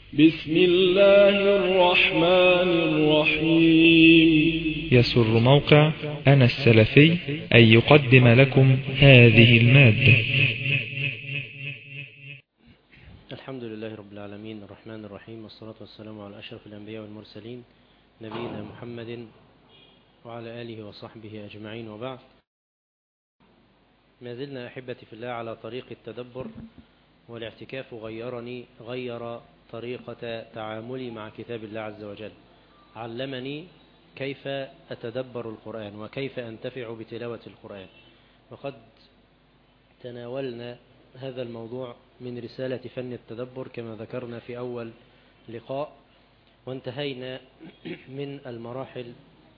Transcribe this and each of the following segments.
بسم الله الرحمن الرحيم. يسر موقع أنا السلفي أن يقدم لكم هذه المادة. الحمد لله رب العالمين الرحمن الرحيم، والصلاة والسلام على أشرف الأنبياء والمرسلين نبينا محمد وعلى آله وصحبه أجمعين، وبعد. ما زلنا أحبتي في الله على طريق التدبر، والاعتكاف غير طريقة تعاملي مع كتاب الله عز وجل. علمني كيف أتدبر القرآن وكيف أنتفع بتلاوة القرآن، وقد تناولنا هذا الموضوع من رسالة فن التدبر كما ذكرنا في أول لقاء، وانتهينا من المراحل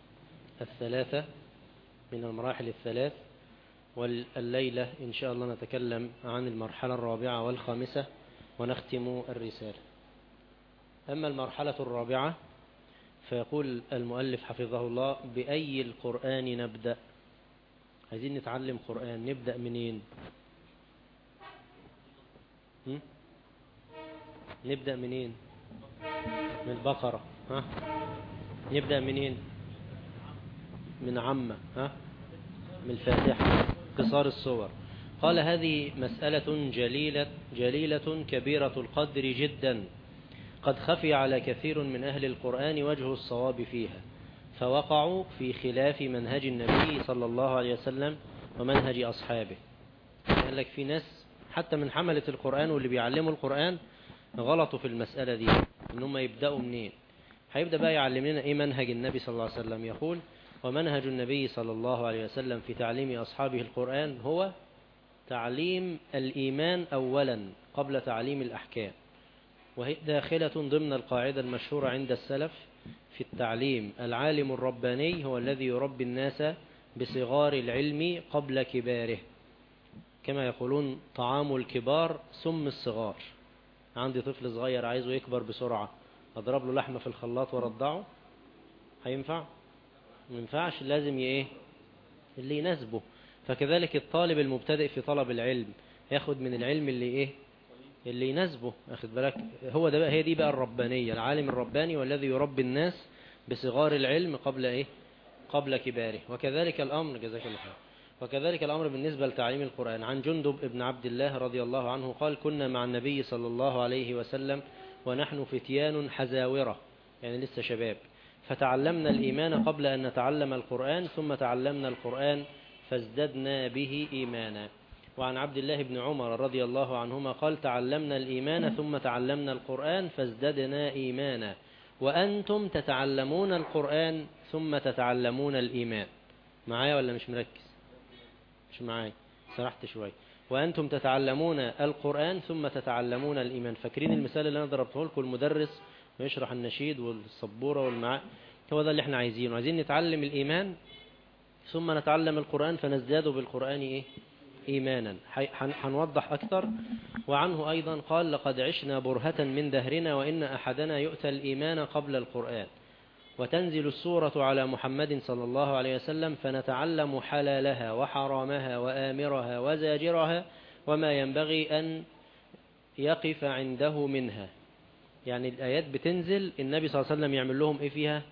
الثلاث، والليلة إن شاء الله نتكلم عن المرحلة الرابعة والخامسة ونختم الرسالة. أما المرحلة الرابعة فيقول المؤلف حفظه الله: بأي القرآن نبدأ؟ عايزين نتعلم قرآن، نبدأ منين؟ نبدأ منين؟ من البقرة. نبدأ منين؟ من عامة. من الفاتحة، قصار الصور. قال: هذه مسألة جليلة كبيرة القدر جدا، قد خفي على كثير من أهل القرآن وجه الصواب فيها، فوقعوا في خلاف منهج النبي صلى الله عليه وسلم ومنهج أصحابه. قال لك في ناس حتى من حملة القرآن واللي بيعلموا القرآن غلطوا في المسألة دي، إنهم يبدأوا منين. هيبدأ بقى يعلم لنا إيه منهج النبي صلى الله عليه وسلم. يقول: ومنهج النبي صلى الله عليه وسلم في تعليم أصحابه القرآن هو تعليم الإيمان أولا قبل تعليم الأحكام، وهي داخلة ضمن القاعدة المشهورة عند السلف في التعليم: العالم الرباني هو الذي يربي الناس بصغار العلم قبل كباره، كما يقولون: طعام الكبار سم الصغار. عندي طفل صغير عايزه يكبر بسرعة، أضرب له لحمة في الخلاط ورضعه؟ هينفع؟ ما ينفعش، لازم اللي يناسبه. فكذلك الطالب المبتدئ في طلب العلم ياخد من العلم اللي يناسبه، أخذ بالك؟ هو ده بقى، هي دي بقى الربانية. العالم الرباني والذي يربي الناس بصغار العلم قبل كباره. وكذلك الأمر، جزاك الله خير، وكذلك الأمر بالنسبة لتعليم القرآن. عن جندب ابن عبد الله رضي الله عنه قال: كنا مع النبي صلى الله عليه وسلم ونحن فتيان حزاورة، يعني لسه شباب، فتعلمنا الإيمان قبل أن نتعلم القرآن، ثم تعلمنا القرآن فازددنا به إيمانا. وعن عبد الله بن عمر رضي الله عنهما قال: تعلمنا الإيمان ثم تعلمنا القرآن فازددنا إيمانا، وأنتم تتعلمون القرآن ثم تتعلمون الإيمان. معايا ولا مش مركز؟ مش معايا، سرحت شوي. وأنتم تتعلمون القرآن ثم تتعلمون الإيمان. فاكرين المثال اللي أنا ضربته لكم؟ المدرس ويشرح النشيد والسبورة والمعاني، هو ده اللي احنا عايزينه. عايزين نتعلم الإيمان ثم نتعلم القرآن فنزداد بالقرآن إيمانا. هنوضح أكثر. وعنه أيضا قال: لقد عشنا برهة من دهرنا، وإن أحدنا يؤتى الإيمان قبل القرآن، وتنزل السورة على محمد صلى الله عليه وسلم فنتعلم حلالها وحرامها وآمرها وزاجرها وما ينبغي أن يقف عنده منها. يعني الآيات بتنزل، النبي صلى الله عليه وسلم يعمل لهم إيه فيها؟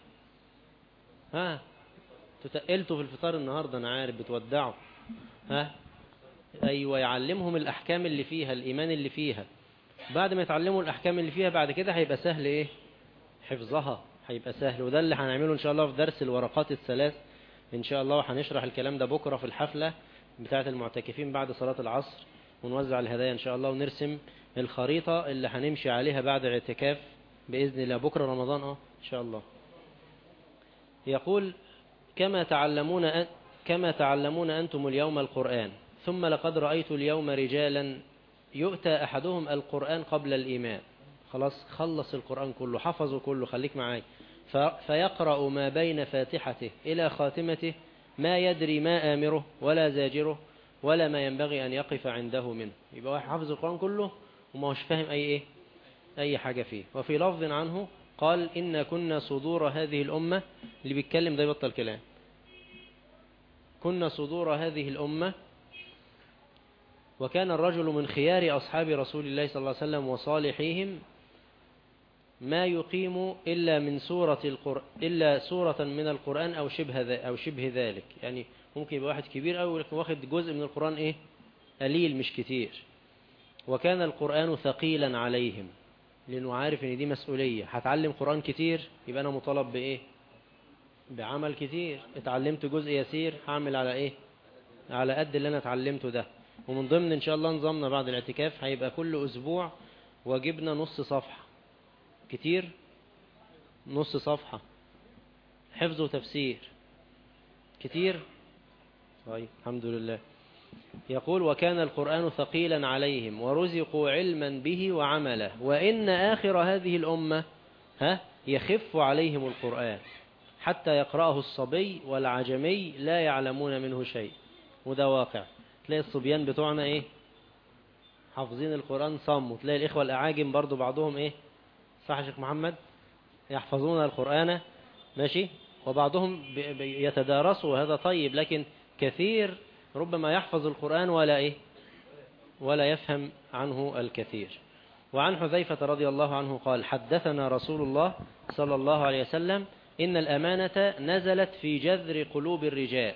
تتقلتوا في الفطار النهاردة، أنا عارف بتودعوا. أيوة، يعلمهم الأحكام اللي فيها، الإيمان اللي فيها. بعد ما يتعلموا الأحكام اللي فيها بعد كده هيبقى سهل حفظها، هيبقى سهل. وده اللي هنعمله إن شاء الله في درس الورقات الثلاث إن شاء الله، وهنشرح الكلام ده بكرة في الحفلة بتاعة المعتكفين بعد صلاة العصر، ونوزع الهدايا إن شاء الله، ونرسم الخريطة اللي هنمشي عليها بعد الاعتكاف بإذن الله. بكرة رمضان إن شاء الله. يقول: كما تعلمون أنتم اليوم القرآن، ثم لقد رأيت اليوم رجالا يؤتى أحدهم القرآن قبل الإيمان. خلاص خلص القرآن كله، حفظه كله، خليك معاي، فيقرأ ما بين فاتحته إلى خاتمته ما يدري ما آمره ولا زاجره ولا ما ينبغي أن يقف عنده منه. يبقى واحد حفظ القرآن كله وما هوش فاهم أي حاجة فيه. وفي لفظ عنه قال: إن كنا صدور هذه الأمة، اللي بيتكلم ده يبطل كلام، كنا صدور هذه الأمة، وكان الرجل من خيار أصحاب رسول الله صلى الله عليه وسلم وصالحيهم ما يقيم إلا سورة من القرآن أو شبه ذلك. يعني ممكن يبقى واحد كبير أو واخد جزء من القرآن إيه قليل مش كتير. وكان القرآن ثقيلا عليهم، لأنه عارف إن دي مسؤولية. هتعلم قرآن كتير يبقى أنا مطالب بإيه؟ بعمل كتير. اتعلمت جزء يسير هعمل على إيه؟ على قد اللي أنا اتعلمته ده. ومن ضمن إن شاء الله نظامنا بعد الاعتكاف هيبقى كل أسبوع واجبنا نص صفحة. كتير؟ نص صفحة حفظ وتفسير. كتير؟ طيب الحمد لله. يقول وكان القرآن ثقيلا عليهم ورزقوا علما به وعمله وإن آخر هذه الأمة يخف عليهم القرآن حتى يقرأه الصبي والعجمي لا يعلمون منه شيء. وده واقع. تلاقي الصبيان بتوعنا إيه حافظين القرآن صم، وتلاقي الإخوة الأعاجم برضو بعضهم إيه صح يا شيخ محمد يحفظون القرآن ماشي، وبعضهم يتدارسوا وهذا طيب، لكن كثير ربما يحفظ القرآن ولا يفهم عنه الكثير. وعن حذيفة رضي الله عنه قال حدثنا رسول الله صلى الله عليه وسلم إن الأمانة نزلت في جذر قلوب الرجال.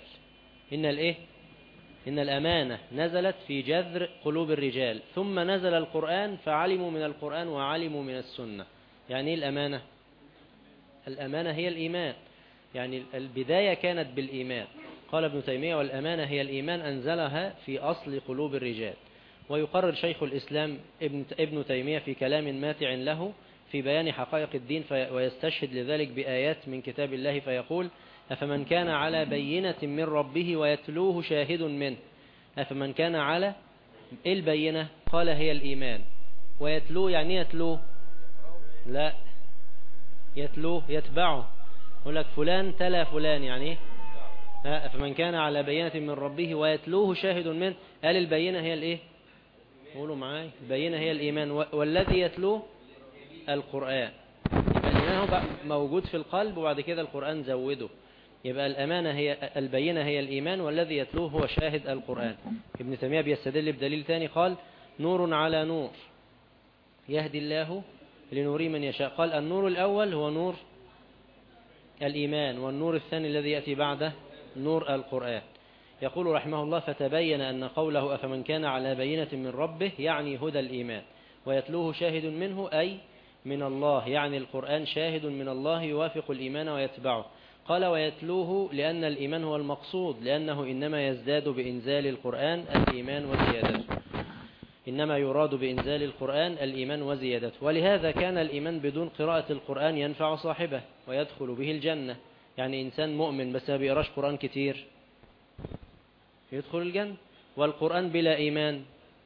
إن الأمانة نزلت في جذر قلوب الرجال ثم نزل القرآن فعلموا من القرآن وعلموا من السنة. يعني إيه الأمانة؟ الأمانة هي الإيمان، يعني البداية كانت بالإيمان. قال ابن تيمية والأمانة هي الإيمان أنزلها في أصل قلوب الرجال. ويقرر شيخ الإسلام ابن تيمية في كلام ماتع له في بيان حقائق الدين ويستشهد لذلك بآيات من كتاب الله فيقول أفمن كان على بينة من ربه ويتلوه شاهد منه. أفمن كان على البينة قال هي الإيمان. ويتلوه يعني يتلوه لا يتلوه يتبعه. يقول لك فلان تلا فلان يعني أفمن كان على بينة من ربه ويتلوه شاهد منه. قال البينة هي الإيه؟ قولوا معاي البينة هي الإيمان والذي يتلوه القرآن. يبقى الإيمان هو موجود في القلب وبعد كده القرآن زوده. يبقى البينة هي الإيمان والذي يتلوه هو شاهد القرآن. ابن تيمية بيستدل بدليل ثاني قال نور على نور يهدي الله لنور من يشاء. قال النور الأول هو نور الإيمان والنور الثاني الذي يأتي بعده نور القرآن. يقول رحمه الله فتبين أن قوله أفمن كان على بينة من ربه يعني هدى الإيمان ويتلوه شاهد منه أي من الله، يعني القرآن شاهد من الله يوافق الإيمان ويتبعه. قال ويتلوه لأن الإيمان هو المقصود لأنه إنما يزداد بإنزال القرآن الإيمان وزيادته. إنما يراد بإنزال القرآن الإيمان وزيادته. ولهذا كان الإيمان بدون قراءة القرآن ينفع صاحبه ويدخل به الجنة. يعني إنسان مؤمن بس ما بيقراش قرآن كتير يدخل الجنة. والقرآن بلا إيمان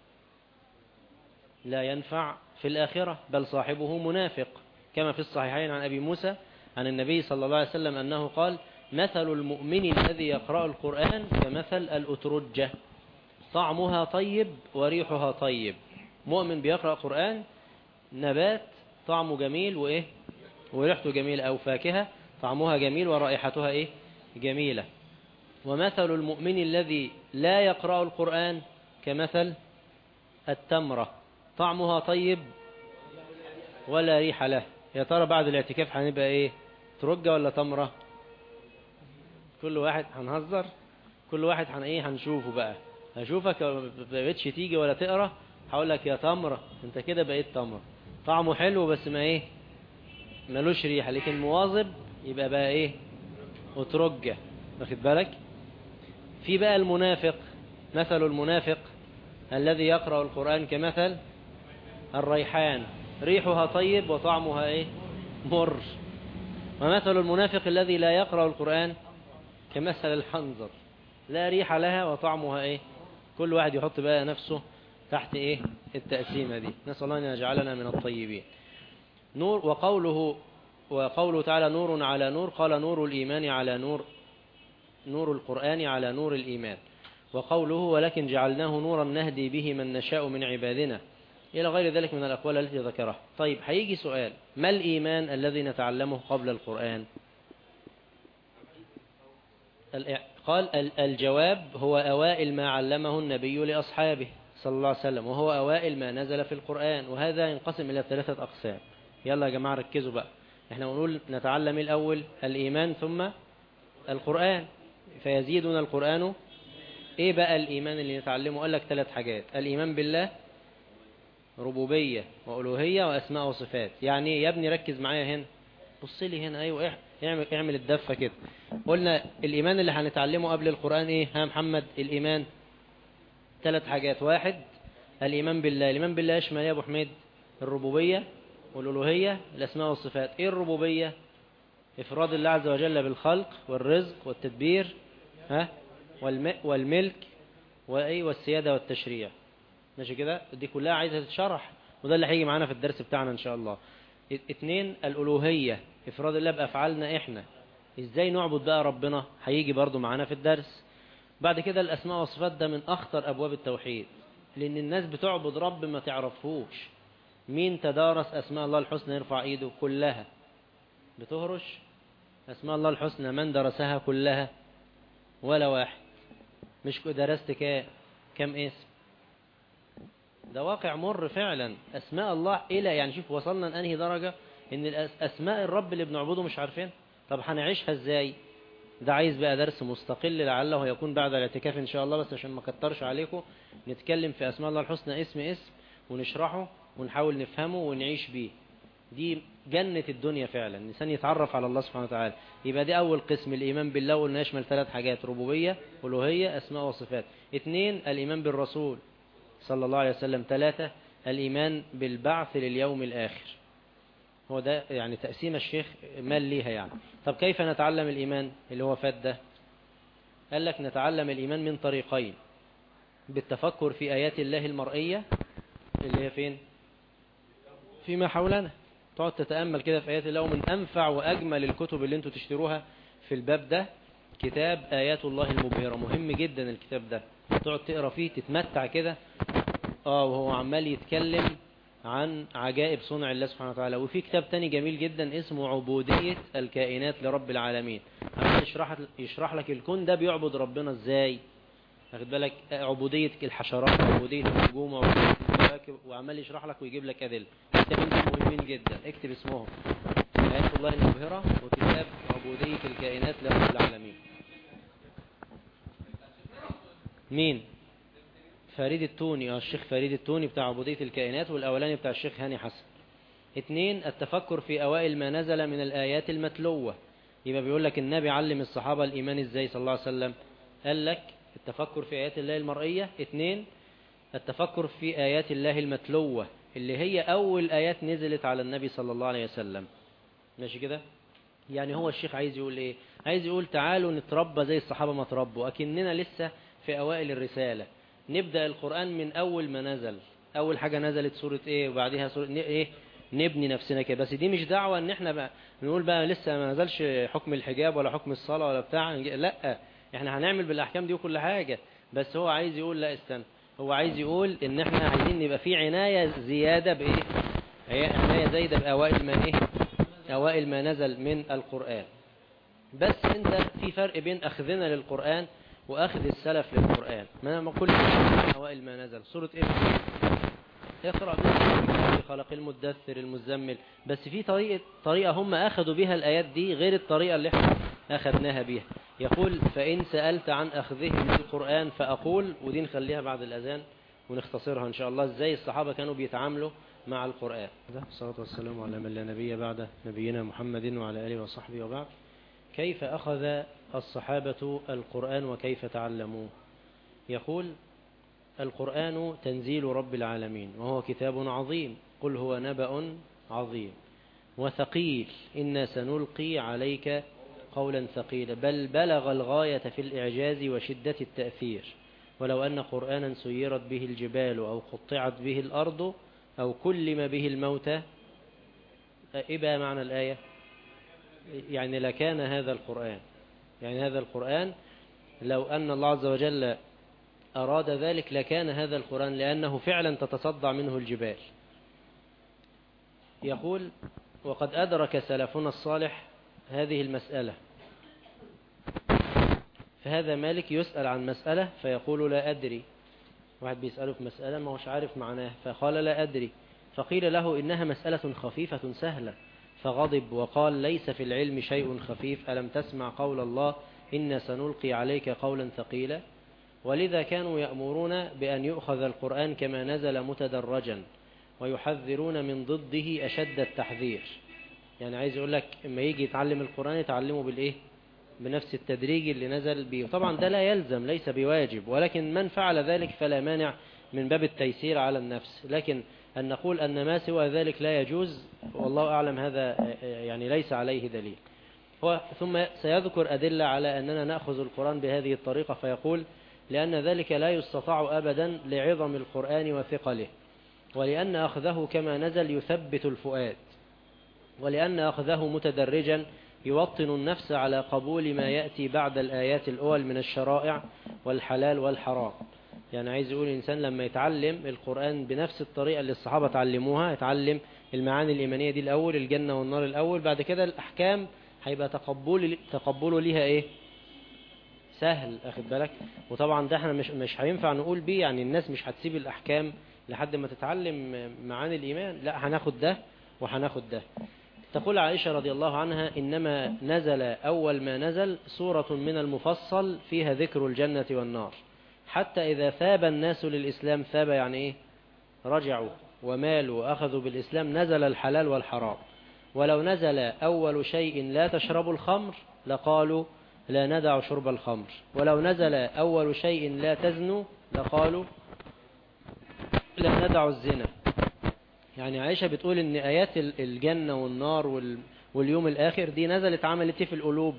لا ينفع في الآخرة بل صاحبه منافق، كما في الصحيحين عن أبي موسى عن النبي صلى الله عليه وسلم أنه قال مثل المؤمن الذي يقرأ القرآن كمثل الأترجة طعمها طيب وريحها طيب. مؤمن بيقرأ قرآن نبات طعمه جميل وريحته جميلة، أو فاكهة طعمها جميل ورائحتها جميلة. ومثل المؤمن الذي لا يقرأ القرآن كمثل التمرة طعمها طيب ولا ريح له. يا ترى بعد الاعتكاف هنبقى ترجة ولا تمرة؟ كل واحد هنهزر، كل واحد هنشوفه بقى. هشوفك ما بقيتش تيجي ولا تقرأ هقول لك يا تمرة انت كده بقيت تمرة طعمه حلو بس ما ملوش ريحة، لكن مواظب يبقى بقى وترجة. واخد بالك؟ في بقى المنافق. مثل المنافق الذي يقرأ القرآن كمثل الريحان ريحها طيب وطعمها مر. ومثل المنافق الذي لا يقرأ القرآن كمثل الحنظر لا ريح لها وطعمها كل واحد يحط بقى نفسه تحت التقسيمة دي. نسأل الله أن يجعلنا من الطيبين. نور. وقوله تعالى نور على نور قال نور الإيمان على نور القرآن على نور الإيمان. وقوله ولكن جعلناه نورا نهدي به من نشاء من عبادنا إلى غير ذلك من الأقوال التي ذكرها. طيب هيجي سؤال ما الإيمان الذي نتعلمه قبل القرآن؟ قال الجواب هو أوائل ما علمه النبي لأصحابه صلى الله عليه وسلم وهو أوائل ما نزل في القرآن. وهذا ينقسم إلى 3 أقسام. يلا يا جماعة ركزوا بقى، احنا بنقول نتعلم الأول الإيمان ثم القرآن، فيزيدنا القرآن. ايه بقى الإيمان اللي نتعلمه؟ قال لك 3 حاجات: الإيمان بالله، ربوبية وألوهية وأسماء وصفات. يعني ايه يا ابني؟ ركز معايا هنا، بص لي هنا. ايوه اعمل الدفة كده. قلنا الإيمان اللي هنتعلمه قبل القرآن ايه؟ ها محمد، الإيمان 3 حاجات. 1 الإيمان بالله. الإيمان بالله يشمل يا أبو حميد؟ الربوبية والألوهية الأسماء والصفات. ايه الربوبية؟ إفراد الله عز وجل بالخلق والرزق والتدبير، ها، والملك والسيادة والتشريع. ماشي كده؟ دي كلها عايزة تتشرح، وده اللي هيجي معانا في الدرس بتاعنا إن شاء الله. 2 الألوهية، إفراد الله بأفعالنا إحنا، إزاي نعبد بقى ربنا، هيجي برضو معانا في الدرس. بعد كده الأسماء والصفات، ده من أخطر أبواب التوحيد، لأن الناس بتعبد رب ما تعرفهوش. مين تدارس أسماء الله الحسنى يرفع إيده؟ كلها بتهرش أسماء الله الحسنى، من درسها كلها؟ ولا واحد. مش درست كم اسم؟ ده واقع مر فعلا. أسماء الله إلى يعني شوف وصلنا لأنهي درجة، إن أسماء الرب اللي بنعبده مش عارفين. طب هنعيشها إزاي؟ ده عايز بقى درس مستقل لعله يكون بعد الاعتكاف إن شاء الله، بس عشان ما كترش عليكم نتكلم في أسماء الله الحسنى اسم ونشرحه ونحاول نفهمه ونعيش بيه. دي جنة الدنيا فعلا، الإنسان يتعرف على الله سبحانه وتعالى. يبقى دي أول قسم، الإيمان بالله، وقلنا يشمل 3 حاجات: ربوبية، ألوهية، أسماء وصفات. 2 الإيمان بالرسول صلى الله عليه وسلم. 3 الإيمان بالبعث لليوم الآخر. هو ده يعني تقسيم الشيخ مال ليها يعني. طب كيف نتعلم الإيمان اللي هو فات ده؟ قال لك نتعلم الإيمان من طريقين: بالتفكر في آيات الله المرئية اللي هي فين؟ فيما حولنا. تقعد تتأمل كده في آيات الله. ومن أنفع وأجمل الكتب اللي انتوا تشتروها في الباب ده كتاب آيات الله المبهرة. مهم جدا الكتاب ده، تقعد تقرأ فيه تتمتع كده وهو عمال يتكلم عن عجائب صنع الله سبحانه وتعالى. وفي كتاب تاني جميل جدا اسمه عبودية الكائنات لرب العالمين، عمال يشرح لك الكون ده بيعبد ربنا ازاي. واخد بالك؟ عبودية الحشرات، عبودية النجوم، عبودية الكواكب، وعمال يشرح لك ويجيب لك أدلة. كتابين مهمين جدا، اكتب اسمهم: آيات الله المبهرة وكتاب عبودية الكائنات لرب العالمين. مين؟ فريد التوني. الشيخ فريد التوني بتاع عبودية الكائنات، والأولاني بتاع الشيخ هاني حسن. 2 التفكر في أوائل ما نزل من الآيات المتلوة. يبقى بيقول لك النبي علم الصحابة الإيمان ازاي صلى الله عليه وسلم. قال لك التفكر في آيات الله المرئية. 2 التفكر في آيات الله المتلوة اللي هي أول آيات نزلت على النبي صلى الله عليه وسلم. ماشي كده؟ يعني هو الشيخ عايز يقول إيه؟ عايز يقول تعالوا نتربى زي الصحابة ما تربوا، أكننا لسه في أوائل الرسالة. نبدأ القرآن من أول ما نزل. أول حاجة نزلت سورة إيه، وبعدها سورة إيه، نبني نفسنا كده. بس دي مش دعوة إن إحنا بقى نقول بقى لسه ما نزلش حكم الحجاب ولا حكم الصلاة ولا بتاع. لا، إحنا هنعمل بالأحكام دي وكل حاجة. بس هو عايز يقول لا استنى، هو عايز يقول إن إحنا عايزين نبقى في عناية زيادة بإيه؟ عناية زايدة بأوائل ما إيه؟ أوائل ما نزل من القرآن. بس أنت في فرق بين أخذنا للقرآن وأخذ السلف للقرآن. ما كل أوائل ما نزل سورة إيه؟ اقرأ باسم خلق المدثر المزمل. بس في طريقة هم أخذوا بها الآيات دي غير الطريقة اللي احنا أخذناها بها. يقول: فإن سألت عن أخذهم للقرآن فأقول. ودي نخليها بعد الأذان ونختصرها إن شاء الله، إزاي الصحابة كانوا بيتعاملوا مع القرآن. الصلاة والسلام على من لا نبي بعد نبينا محمد وعلى آله وصحبه وبعد. كيف أخذ الصحابة القرآن وكيف تعلموه؟ يقول: القرآن تنزيل رب العالمين، وهو كتاب عظيم. قل هو نبأ عظيم وثقيل، إنا سنلقي عليك قولا ثقيلا، بل بلغ الغاية في الإعجاز وشدة التأثير. ولو أن قرآنا سيرت به الجبال أو قطعت به الأرض أو كلم به الموتى. إيه معنى الآية؟ يعني لكان هذا القرآن، يعني هذا القرآن لو أن الله عز وجل أراد ذلك لكان هذا القرآن، لأنه فعلا تتصدع منه الجبال. يقول: وقد أدرك سلفنا الصالح هذه المسألة. فهذا مالك يسأل عن مسألة فيقول لا أدري. واحد بيسأله في مسألة ما هوش عارف معناها، فقال لا أدري، فقيل له إنها مسألة خفيفة سهلة، فغضب وقال ليس في العلم شيء خفيف، ألم تسمع قول الله إن سنلقي عليك قولا ثقيلا. ولذا كانوا يأمرون بأن يؤخذ القرآن كما نزل متدرجا، ويحذرون من ضده أشد التحذير. يعني عايز يقول لك إما يجي يتعلم القرآن يتعلمه بالإيه؟ بنفس التدريج اللي نزل به. طبعا ده لا يلزم، ليس بواجب، ولكن من فعل ذلك فلا مانع من باب التيسير على النفس. لكن أن نقول أن ما سوى ذلك لا يجوز، والله أعلم، هذا يعني ليس عليه دليل. ثم سيذكر أدلة على أننا نأخذ القرآن بهذه الطريقة، فيقول لأن ذلك لا يستطاع أبدا لعظم القرآن وثقله، ولأن أخذه كما نزل يثبت الفؤاد، ولأن أخذه متدرجا يوطن النفس على قبول ما يأتي بعد الآيات الأول من الشرائع والحلال والحرام. يعني عايز يقول الإنسان لما يتعلم القرآن بنفس الطريقة اللي الصحابة تعلموها، يتعلم المعاني الإيمانية دي الأول، الجنة والنار الأول، بعد كده الأحكام هيبقى تقبله ليها إيه؟ سهل، أخذ بالك. وطبعا ده احنا مش هينفع نقول بيه، يعني الناس مش هتسيب الأحكام لحد ما تتعلم معاني الإيمان، لا، هناخد ده وهناخد ده. تقول عائشة رضي الله عنها إنما نزل أول ما نزل سورة من المفصل فيها ذكر الجنة والنار، حتى إذا ثاب الناس للإسلام، ثاب يعني إيه؟ رجعوا ومالوا وأخذوا بالإسلام، نزل الحلال والحرام. ولو نزل أول شيء لا تشربوا الخمر لقالوا لا ندع شرب الخمر، ولو نزل أول شيء لا تزنوا لقالوا لا ندع الزنا. يعني عائشة بتقول إن آيات الجنة والنار واليوم الآخر دي نزلت عملت في القلوب،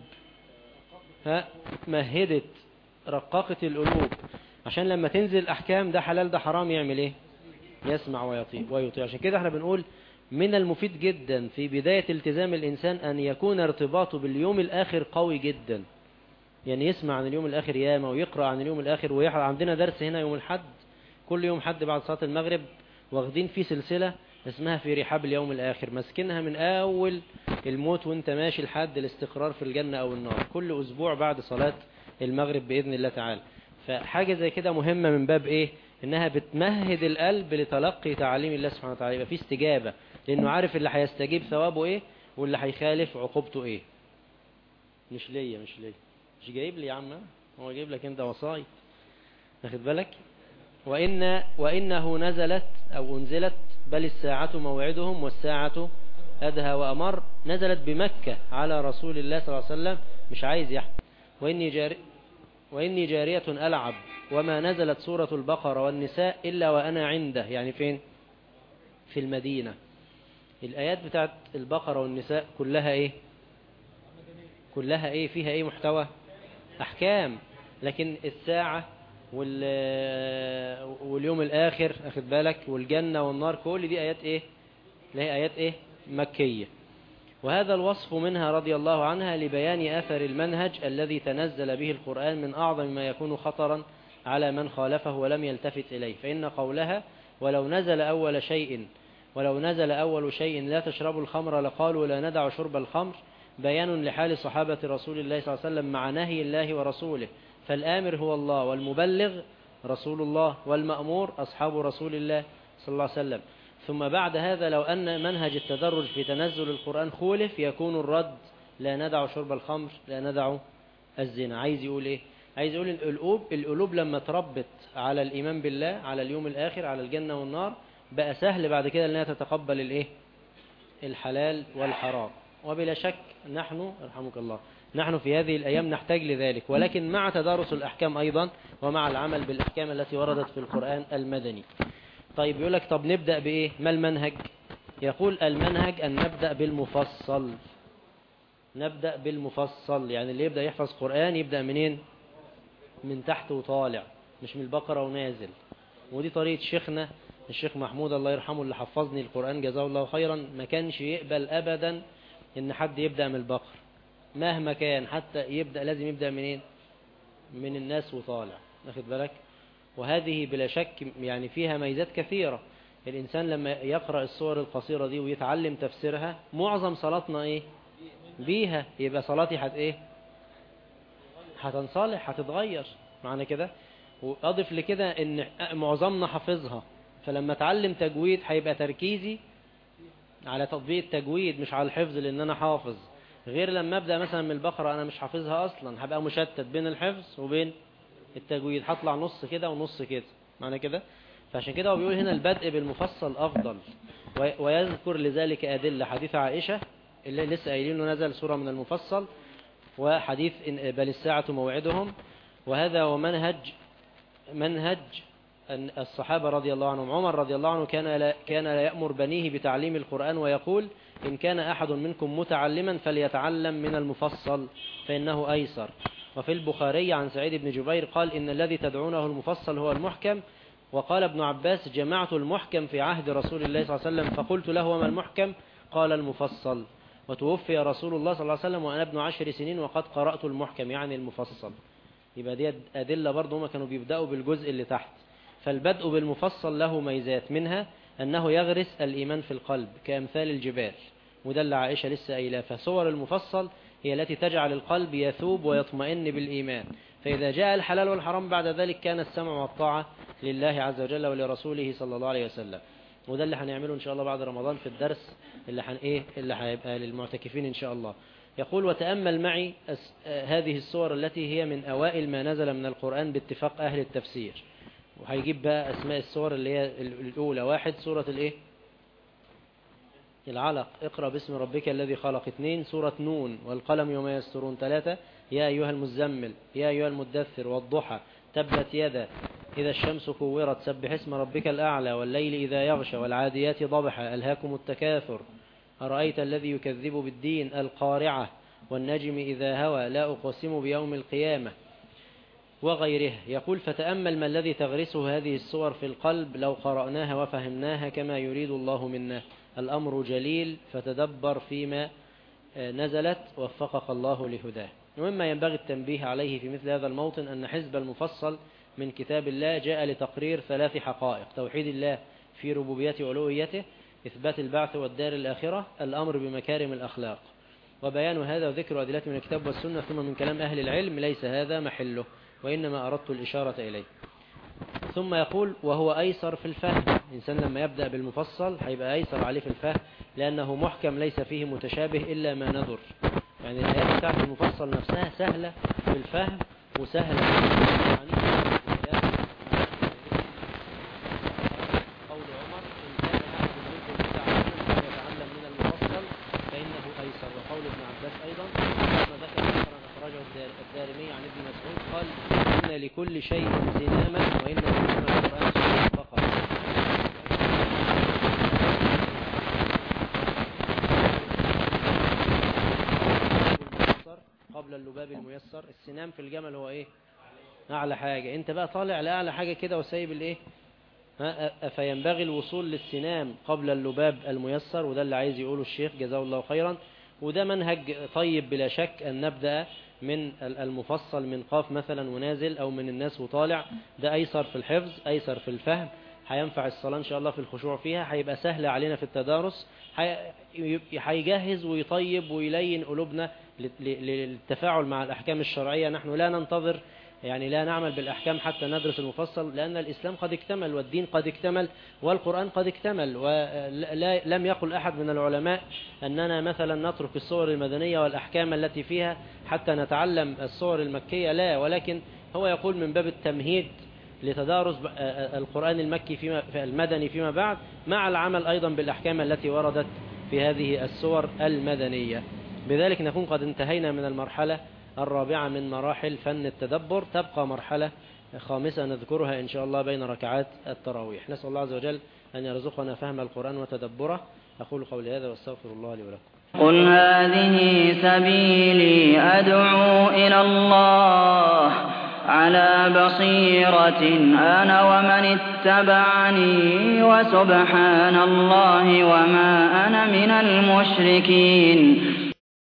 مهدت، رققت القلوب، عشان لما تنزل أحكام ده حلال ده حرام يعمل إيه؟ يسمع ويطيع. عشان كده احنا بنقول من المفيد جدا في بداية التزام الإنسان أن يكون ارتباطه باليوم الآخر قوي جدا، يعني يسمع عن اليوم الآخر ياما ويقرأ عن اليوم الآخر ويحضر. عندنا درس هنا يوم الحد، كل يوم حد بعد صلاة المغرب واخدين فيه سلسلة اسمها في رحاب اليوم الآخر، مسكنها من أول الموت وانت ماشي لحد الاستقرار في الجنة أو النار، كل أسبوع بعد صلاة المغرب بإذن الله تعالى. فحاجة زي كده مهمة من باب إيه؟ إنها بتمهد القلب لتلقي تعاليم الله سبحانه وتعالى، يبقى في استجابة، لأنه عارف اللي هيستجيب ثوابه إيه واللي هيخالف عقوبته إيه. مش مش جايب لي يا عم، هو جايب لك أنت وصاية، واخد بالك. وإنه نزلت أو أنزلت بل الساعة موعدهم والساعة أدهى وأمر، نزلت بمكة على رسول الله صلى الله عليه وسلم، مش عايز يحب. وإني جارية ألعب، وما نزلت سورة البقرة والنساء إلا وأنا عنده، يعني فين؟ في المدينة. الآيات بتاعت البقرة والنساء كلها إيه؟ كلها إيه؟ فيها إيه محتوى؟ أحكام. لكن الساعة واليوم الآخر، أخذ بالك، والجنة والنار، كل دي آيات إيه؟ لها آيات إيه؟ مكية. وهذا الوصف منها رضي الله عنها لبيان أثر المنهج الذي تنزل به القرآن من أعظم ما يكون خطرا على من خالفه ولم يلتفت إليه. فإن قولها ولو نزل أول شيء لا تشربوا الخمر لقالوا لا ندع شرب الخمر، بيان لحال صحابة رسول الله صلى الله عليه وسلم مع نهي الله ورسوله. فالآمر هو الله، والمبلغ رسول الله، والمأمور أصحاب رسول الله صلى الله عليه وسلم. ثم بعد هذا لو أن منهج التدرج في تنزل القرآن خولف يكون الرد لا ندع شرب الخمر، لا ندع الزنا. عايز يقول إيه؟ عايز يقول القلوب لما تربت على الإيمان بالله، على اليوم الآخر، على الجنة والنار، بقى سهل بعد كده أنها تتقبل الإيه؟ الحلال والحرام. وبلا شك نحن رحمك الله نحن في هذه الأيام نحتاج لذلك، ولكن مع تدارس الأحكام أيضا ومع العمل بالأحكام التي وردت في القرآن المدني. طيب يقول لك طب نبدأ بإيه؟ ما المنهج؟ يقول المنهج أن نبدأ بالمفصل. نبدأ بالمفصل، يعني اللي يبدأ يحفظ قرآن يبدأ منين؟ من تحت وطالع، مش من البقرة ونازل. ودي طريقة شيخنا الشيخ محمود الله يرحمه اللي حفظني القرآن جزاه الله خيرا، ما كانش يقبل أبدا إن حد يبدأ من البقرة مهما كان، حتى يبدأ لازم يبدأ منين؟ من الناس وطالع، واخد بالك. وهذه بلا شك يعني فيها ميزات كثيرة. الإنسان لما يقرأ السور القصيرة دي ويتعلم تفسيرها، معظم صلاتنا إيه؟ بيها، يبقى صلاتي إيه؟ هتنصلح، هتتغير معنى كده. وأضف لكده إن معظمنا حفظها، فلما اتعلم تجويد هيبقى تركيزي على تطبيق التجويد مش على الحفظ، لان انا حافظ. غير لما ابدا مثلا من البقره انا مش حافظها اصلا، هبقى مشتت بين الحفظ وبين التجويد، هطلع نص كده ونص كده، معنى كده. فعشان كده هو بيقول هنا البدء بالمفصل افضل، ويذكر لذلك ادله، حديث عائشه اللي لسه قايلينه نزل سوره من المفصل، وحديث بل الساعه موعدهم. وهذا هو منهج الصحابة رضي الله عنهم. عمر رضي الله عنه كان لا يأمر بنيه بتعليم القرآن، ويقول إن كان أحد منكم متعلما فليتعلم من المفصل فإنه أيسر. وفي البخاري عن سعيد بن جبير قال إن الذي تدعونه المفصل هو المحكم. وقال ابن عباس جمعت المحكم في عهد رسول الله صلى الله عليه وسلم فقلت له وما المحكم؟ قال المفصل. وتوفي رسول الله صلى الله عليه وسلم وأنا ابن 10 سنين وقد قرأت المحكم، يعني المفصل. يبقى دي أدلة برضه، هم كانوا بيبدأوا بالجزء اللي تحت. فالبدء بالمفصل له ميزات، منها أنه يغرس الإيمان في القلب كأمثال الجبال، ودل عائشة لسه قايلة. فصور المفصل هي التي تجعل القلب يثوب ويطمئن بالإيمان. فإذا جاء الحلال والحرام بعد ذلك كان السمع والطاعة لله عز وجل ولرسوله صلى الله عليه وسلم. وده اللي هنعمله إن شاء الله بعد رمضان في الدرس اللي هيبقى للمعتكفين إن شاء الله. يقول وتأمل معي هذه الصور التي هي من أوائل ما نزل من القرآن باتفاق أهل التفسير. وهيجيب بقى أسماء الصور اللي هي الأولى. 1 سورة العلق، اقرأ باسم ربك الذي خلق. 2 سورة نون والقلم وما يسطرون. 3 يا أيها المزمل، يا أيها المدثر، والضحى، تبت يدا، إذا الشمس كورت، سبح اسم ربك الأعلى، والليل إذا يغشى، والعاديات ضبحا، ألهاكم التكاثر، أرأيت الذي يكذب بالدين، القارعة، والنجم إذا هوى، لا أقسم بيوم القيامة، وغيره. يقول فتأمل ما الذي تغرسه هذه الصور في القلب لو قرأناها وفهمناها كما يريد الله منا. الأمر جليل، فتدبر فيما نزلت، وفقك الله لهداه. ومما ينبغي التنبيه عليه في مثل هذا الموطن أن حزب المفصل من كتاب الله جاء لتقرير 3 حقائق: توحيد الله في ربوبيته وألوهيته، إثبات البعث والدار الآخرة، الأمر بمكارم الأخلاق. وبيان هذا وذكر أدلة من الكتاب والسنة ثم من كلام أهل العلم ليس هذا محله، وإنما أردت الإشارة إليه. ثم يقول وهو أيسر في الفهم. الإنسان لما يبدأ بالمفصل هيبقى أيسر عليه في الفهم، لأنه محكم ليس فيه متشابه إلا ما نذر. يعني الآيات بتاعت المفصل نفسها سهلة في الفهم وسهلة في قول عمر إن كان أحد منكم متعلما فليتعلم من المفصل فإنه أيسر. وقول ابن عباس أيضا كما ذكر أثرا أخرجه الدارمي عن ابن مسعود قال إن لكل شيء زماما وإن زمام القرآن سورة فقط. قبل اللباب الميسر. السنام في الجمل هو ايه؟ اعلى حاجة. انت بقى طالع لاعلى حاجة كده وسايب الايه؟ فينبغي الوصول للسنام قبل اللباب الميسر، وده اللي عايز يقوله الشيخ جزاه الله خيرا. وده منهج طيب بلا شك أن نبدأ من المفصل من قاف مثلا ونازل، أو من الناس وطالع. ده أيسر في الحفظ، أيسر في الفهم، هينفع الصلاة إن شاء الله في الخشوع فيها، هيبقى سهل علينا في التدارس، هيجهز ويطيب ويلين قلوبنا للتفاعل مع الأحكام الشرعية. نحن لا ننتظر، يعني لا نعمل بالأحكام حتى ندرس المفصل، لأن الإسلام قد اكتمل والدين قد اكتمل والقرآن قد اكتمل. ولم يقل أحد من العلماء أننا مثلا نترك الصور المدنية والأحكام التي فيها حتى نتعلم الصور المكية، لا، ولكن هو يقول من باب التمهيد لتدارس القرآن المكي المدني فيما بعد، مع العمل أيضا بالأحكام التي وردت في هذه الصور المدنية. بذلك نكون قد انتهينا من المرحلة الرابعة من مراحل فن التدبر. تبقى مرحلة خامسة نذكرها إن شاء الله بين ركعات التراويح. نسأل الله عز وجل أن يرزقنا فهم القرآن وتدبره. أقول قولي هذا واستغفر الله لي ولكم. قل هذه سبيلي أدعو إلى الله على بصيرة أنا ومن اتبعني وسبحان الله وما أنا من المشركين.